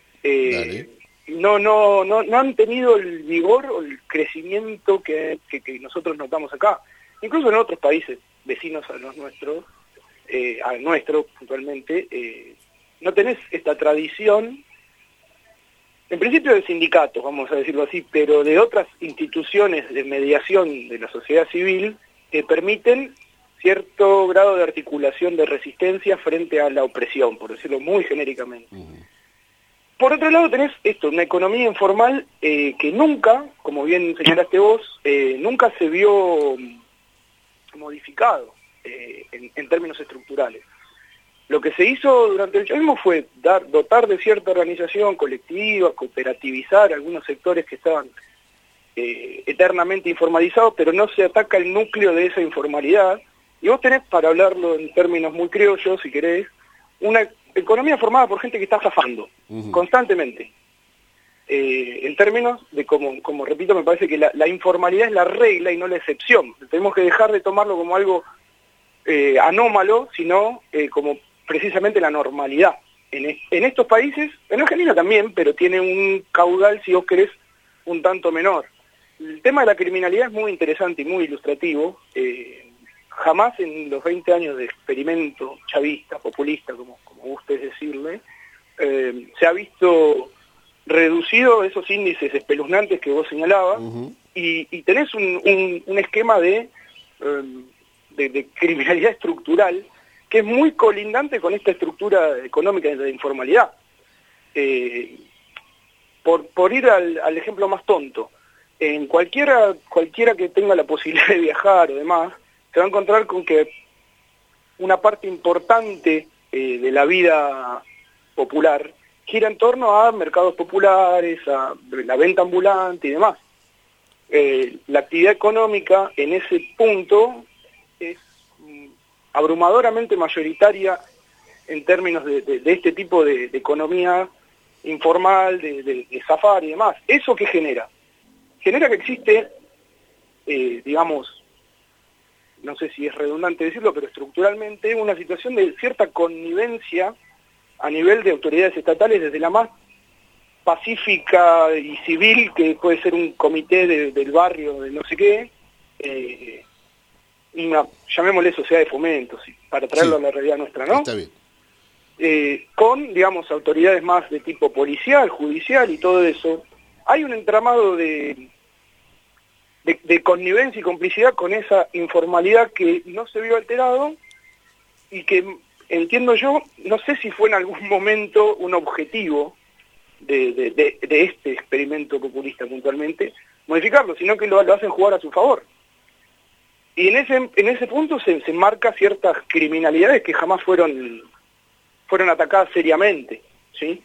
no han tenido el vigor o el crecimiento que nosotros notamos acá. Incluso en otros países vecinos a los nuestros, al nuestro puntualmente, no tenés esta tradición, en principio de sindicatos, vamos a decirlo así, pero de otras instituciones de mediación de la sociedad civil que permiten cierto grado de articulación de resistencia frente a la opresión, por decirlo muy genéricamente. Por otro lado tenés una economía informal que nunca, como bien señalaste vos, nunca se vio modificado en términos estructurales. Lo que se hizo durante el chavismo fue dotar de cierta organización colectiva, cooperativizar algunos sectores que estaban eternamente informalizados, pero no se ataca el núcleo de esa informalidad. Y vos tenés, para hablarlo en términos muy criollos, si querés, una economía formada por gente que está zafando constantemente. En términos de, como repito, me parece que la informalidad es la regla y no la excepción. Tenemos que dejar de tomarlo como algo anómalo, sino como precisamente la normalidad. En estos países, en Argentina también, pero tiene un caudal, si vos querés, un tanto menor. El tema de la criminalidad es muy interesante y muy ilustrativo. Jamás en los 20 años de experimento chavista, populista, como gustes decirle, se ha visto reducido esos índices espeluznantes que vos señalabas, y tenés un esquema de criminalidad estructural que es muy colindante con esta estructura económica de informalidad. Por ir al ejemplo más tonto, en cualquiera que tenga la posibilidad de viajar o demás, se va a encontrar con que una parte importante de la vida popular gira en torno a mercados populares, a la venta ambulante y demás. La actividad económica en ese punto es abrumadoramente mayoritaria en términos de este tipo de economía informal, de zafar y demás. ¿Eso qué genera? Genera que existe, digamos, no sé si es redundante decirlo, pero estructuralmente una situación de cierta connivencia a nivel de autoridades estatales, desde la más pacífica y civil, que puede ser un comité del barrio, de no sé qué, llamémosle sociedad de fomento, para traerlo a la realidad nuestra, ¿no? Está bien. Con, digamos, autoridades más de tipo policial, judicial y todo eso. Hay un entramado de connivencia y complicidad con esa informalidad que no se vio alterado y que, entiendo yo, no sé si fue en algún momento un objetivo de este experimento populista puntualmente, modificarlo, sino que lo hacen jugar a su favor. Y en ese punto se marca ciertas criminalidades que jamás fueron atacadas seriamente, ¿sí?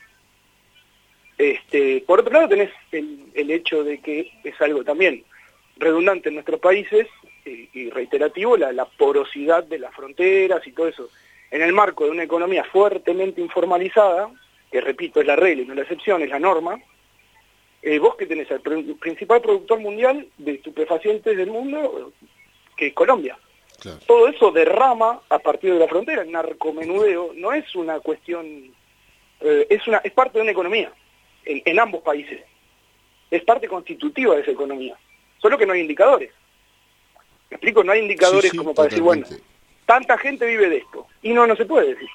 Por otro lado tenés el hecho de que es algo también redundante en nuestros países y reiterativo, la porosidad de las fronteras y todo eso. En el marco de una economía fuertemente informalizada, que repito es la regla y no la excepción, es la norma, vos que tenés el principal productor mundial de estupefacientes del mundo, que es Colombia. Claro. Todo eso derrama a partir de la frontera. El narcomenudeo no es una cuestión, es parte de una economía en ambos países. Es parte constitutiva de esa economía. Solo que no hay indicadores. ¿Me explico? No hay indicadores como para decir, bueno, tanta gente vive de esto. Y no se puede decir.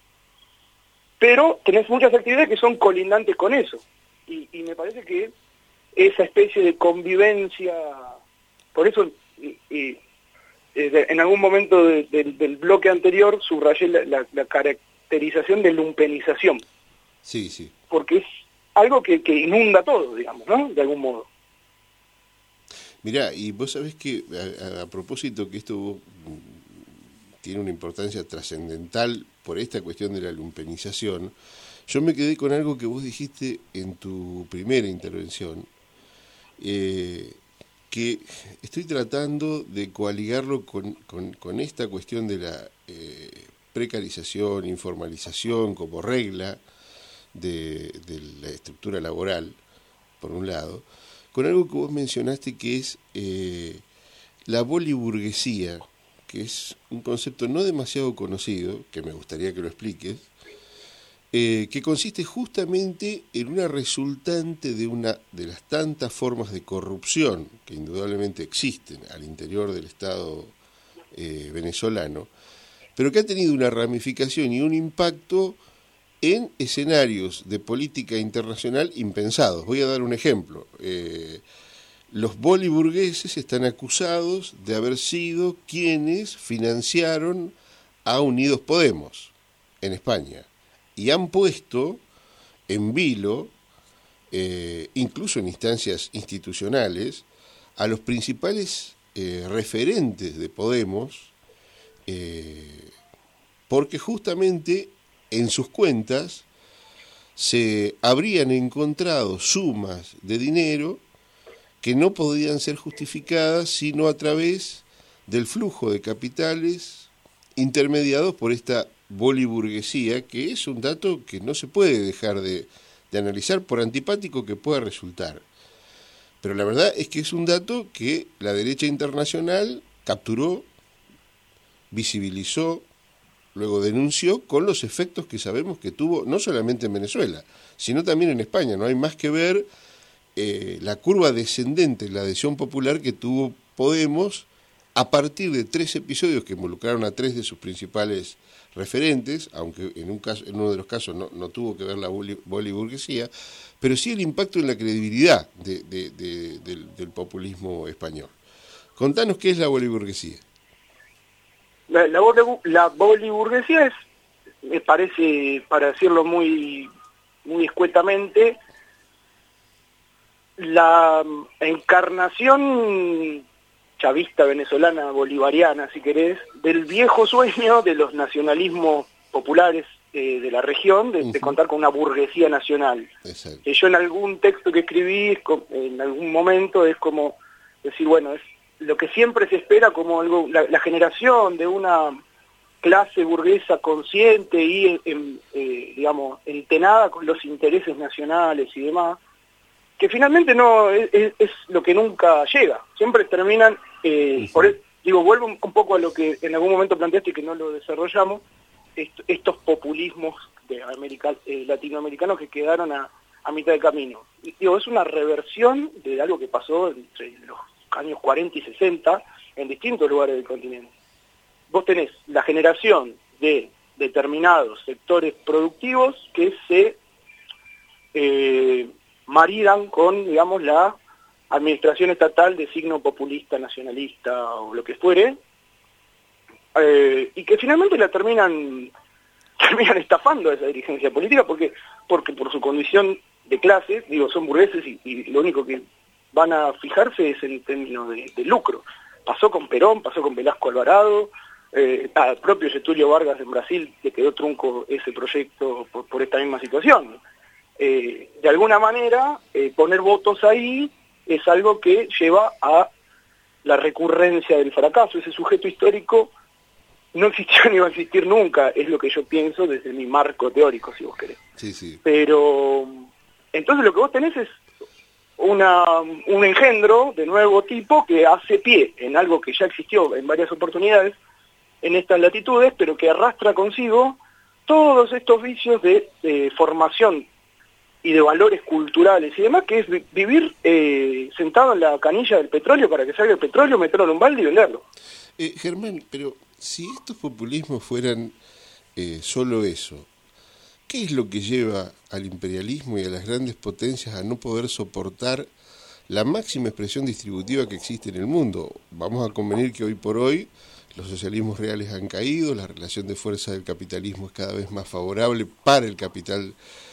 Pero tenés muchas actividades que son colindantes con eso. Y me parece que esa especie de convivencia, por eso en algún momento del bloque anterior subrayé la caracterización de lumpenización. Sí, sí. Porque es algo que inunda todo, digamos, ¿no? De algún modo. Mirá, y vos sabés que a propósito que esto tiene una importancia trascendental por esta cuestión de la lumpenización, yo me quedé con algo que vos dijiste en tu primera intervención, que estoy tratando de coaligarlo con esta cuestión de la precarización, informalización como regla de la estructura laboral, por un lado, con algo que vos mencionaste que es la boliburguesía, que es un concepto no demasiado conocido, que me gustaría que lo expliques, que consiste justamente en una resultante de las tantas formas de corrupción que indudablemente existen al interior del Estado venezolano, pero que ha tenido una ramificación y un impacto en escenarios de política internacional impensados. Voy a dar un ejemplo. Los boliburgueses están acusados de haber sido quienes financiaron a Unidos Podemos en España y han puesto en vilo, incluso en instancias institucionales, a los principales referentes de Podemos, porque justamente en sus cuentas se habrían encontrado sumas de dinero que no podían ser justificadas sino a través del flujo de capitales intermediados por esta boliburguesía, que es un dato que no se puede dejar de analizar por antipático que pueda resultar. Pero la verdad es que es un dato que la derecha internacional capturó, visibilizó, luego denunció con los efectos que sabemos que tuvo no solamente en Venezuela, sino también en España. No hay más que ver la curva descendente en la adhesión popular que tuvo Podemos a partir de 3 episodios que involucraron a 3 de sus principales referentes, aunque en uno de los casos no tuvo que ver la boliburguesía, pero sí el impacto en la credibilidad del populismo español. Contanos qué es la boliburguesía. La boliburguesía es, me parece, para decirlo muy escuetamente, la encarnación chavista venezolana, bolivariana, si querés, del viejo sueño de los nacionalismos populares de la región, de contar con una burguesía nacional. Yo en algún texto que escribí, en algún momento, es como decir, bueno, es lo que siempre se espera como algo, la generación de una clase burguesa consciente y, digamos, entenada con los intereses nacionales y demás, que finalmente no es lo que nunca llega. Siempre terminan, vuelvo un poco a lo que en algún momento planteaste y que no lo desarrollamos, estos populismos latinoamericanos que quedaron a mitad de camino. Es una reversión de algo que pasó entre los años 40 y 60 en distintos lugares del continente. Vos tenés la generación de determinados sectores productivos que se maridan con, digamos, la administración estatal de signo populista, nacionalista o lo que fuere, y que finalmente la terminan estafando a esa dirigencia política porque por su condición de clase, son burgueses y lo único que van a fijarse es en términos de lucro. Pasó con Perón, pasó con Velasco Alvarado, al propio Getúlio Vargas en Brasil le quedó trunco ese proyecto por esta misma situación. De alguna manera, poner votos ahí es algo que lleva a la recurrencia del fracaso. Ese sujeto histórico no existió ni va a existir nunca, es lo que yo pienso desde mi marco teórico, si vos querés. Sí. Pero entonces lo que vos tenés es un engendro de nuevo tipo que hace pie en algo que ya existió en varias oportunidades en estas latitudes, pero que arrastra consigo todos estos vicios de formación y de valores culturales y demás, que es vivir sentado en la canilla del petróleo para que salga el petróleo, meterlo en un balde y venderlo. Germán, pero si estos populismos fueran solo eso, ¿qué es lo que lleva al imperialismo y a las grandes potencias a no poder soportar la máxima expresión distributiva que existe en el mundo? Vamos a convenir que hoy por hoy los socialismos reales han caído, la relación de fuerza del capitalismo es cada vez más favorable para el capital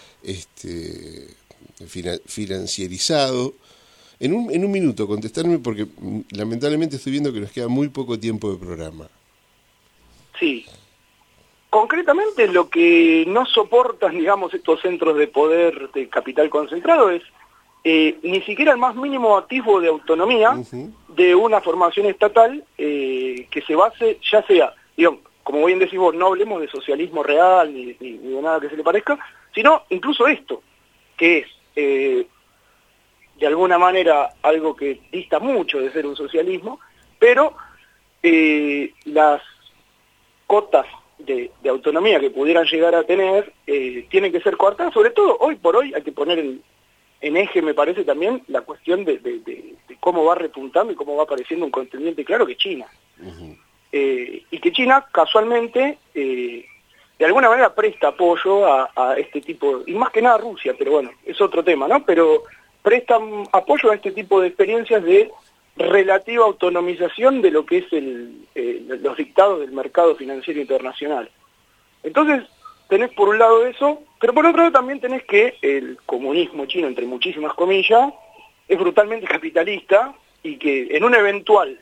financierizado. En un minuto, contestarme porque lamentablemente estoy viendo que nos queda muy poco tiempo de programa. Sí. Concretamente lo que no soportan, digamos, estos centros de poder de capital concentrado es ni siquiera el más mínimo atisbo de autonomía de una formación estatal que se base, ya sea, como bien decís vos, no hablemos de socialismo real ni de nada que se le parezca, sino incluso esto, que es de alguna manera algo que dista mucho de ser un socialismo, pero las cotas de autonomía que pudieran llegar a tener tienen que ser coartadas. Sobre todo hoy por hoy hay que poner en eje, me parece también, la cuestión de cómo va repuntando y cómo va apareciendo un contendiente claro, que es China. Uh-huh. Y que China casualmente de alguna manera presta apoyo a este tipo, y más que nada Rusia, pero bueno, es otro tema, ¿no? Pero presta apoyo a este tipo de experiencias de relativa autonomización de lo que es los dictados del mercado financiero internacional. Entonces, tenés por un lado eso, pero por otro lado también tenés que el comunismo chino, entre muchísimas comillas, es brutalmente capitalista y que en una eventual,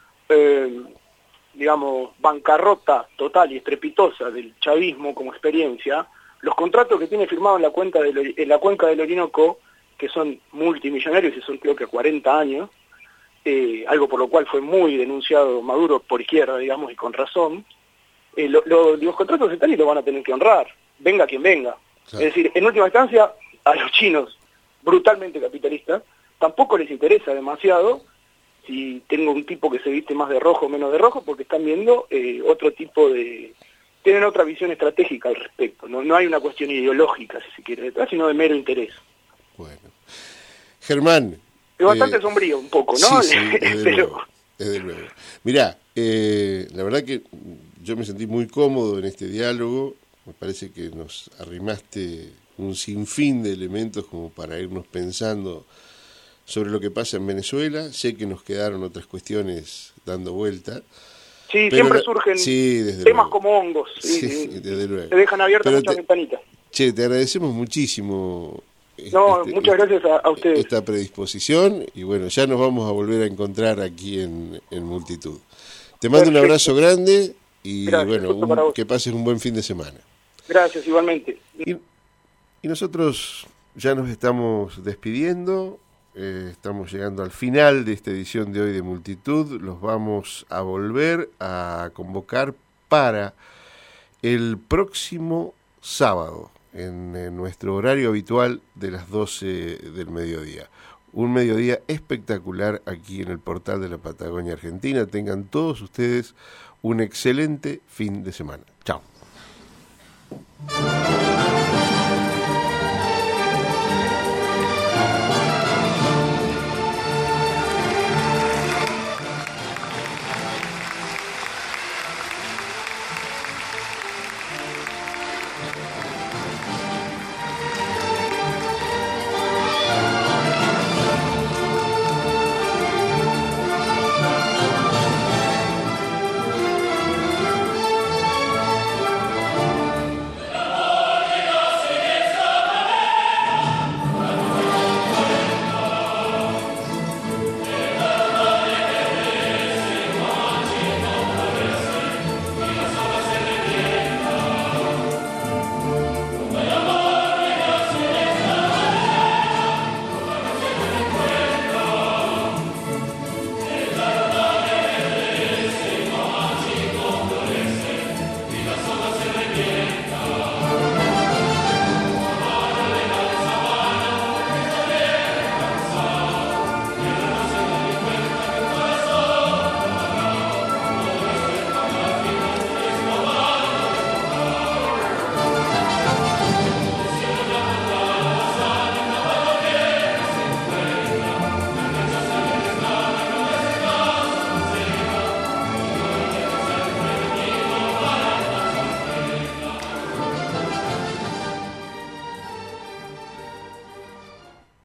digamos, bancarrota total y estrepitosa del chavismo como experiencia, los contratos que tiene firmado en la cuenca del Orinoco, que son multimillonarios y son creo que 40 años, algo por lo cual fue muy denunciado Maduro por izquierda, digamos, y con razón, los contratos están y lo van a tener que honrar, venga quien venga. Claro. Es decir, en última instancia, a los chinos, brutalmente capitalistas, tampoco les interesa demasiado si tengo un tipo que se viste más de rojo o menos de rojo, porque están viendo otro tipo tienen otra visión estratégica al respecto. No hay una cuestión ideológica, si se quiere, detrás, sino de mero interés. Bueno. Germán. Es bastante sombrío un poco, ¿no? Sí, desde luego. Mirá, la verdad que yo me sentí muy cómodo en este diálogo. Me parece que nos arrimaste un sinfín de elementos como para irnos pensando sobre lo que pasa en Venezuela. Sé que nos quedaron otras cuestiones dando vuelta. Sí, siempre surgen temas como hongos. Sí, desde luego. Te dejan abiertas muchas ventanitas. Che, te agradecemos muchísimo. Muchas gracias a ustedes. Esta predisposición, y bueno, ya nos vamos a volver a encontrar aquí en Multitud. Te mando un abrazo grande y gracias, bueno, que pases un buen fin de semana. Gracias, igualmente. Y nosotros ya nos estamos despidiendo, estamos llegando al final de esta edición de hoy de Multitud. Los vamos a volver a convocar para el próximo sábado, en nuestro horario habitual de las 12 del mediodía. Un mediodía espectacular aquí en el portal de la Patagonia Argentina. Tengan todos ustedes un excelente fin de semana. Chao.